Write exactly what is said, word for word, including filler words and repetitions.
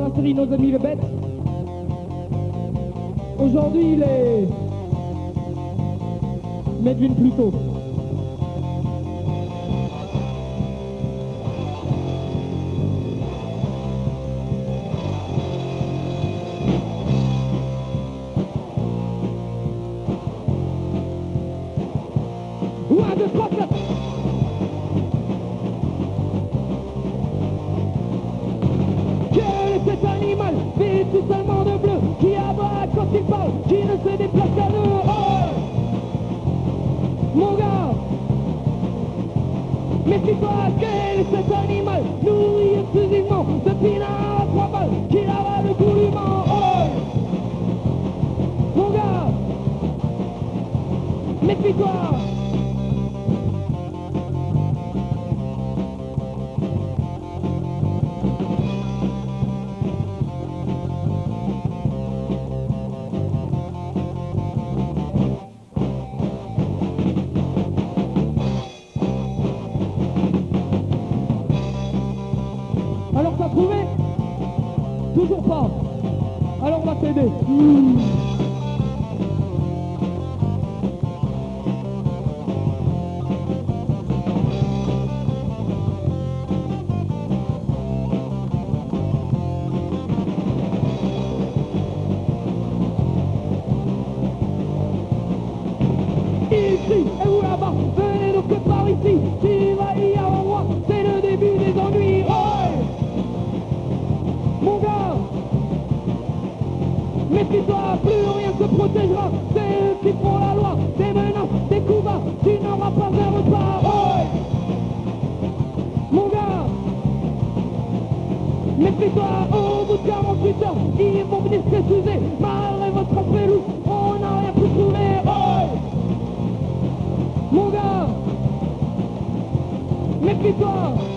la série Nos Amis les Bêtes. Aujourd'hui, il est Medvin Pluto. Un, deux, trois, quatre. Quel est cet animal vêtu seulement de bleu, qui aboie quand il parle, qui ne se déplace qu'à deux? Oh, mon gars, méfie-toi, quel est cet animal nourri exclusivement de pinards à trois balles, qui avale goulûment? Oh, mon gars, méfie-toi. Alors t'as trouvé? Toujours pas. Alors on va t'aider. Mmh. Ici, et vous là-bas, venez donc par ici. S'il va y avoir moi, c'est le début des ennuis. Oh, mon gars, méfie-toi, plus rien ne te protégera. C'est eux qui font la loi, des menaces, des coups bas, tu n'auras pas un repas. Oh, mon gars, méfie-toi, au bout de quarante-huit heures, ils vont venir s'excuser. Malgré votre aspect loup, on n'a rien pu trouver. Oh, mon gars, méfie-toi.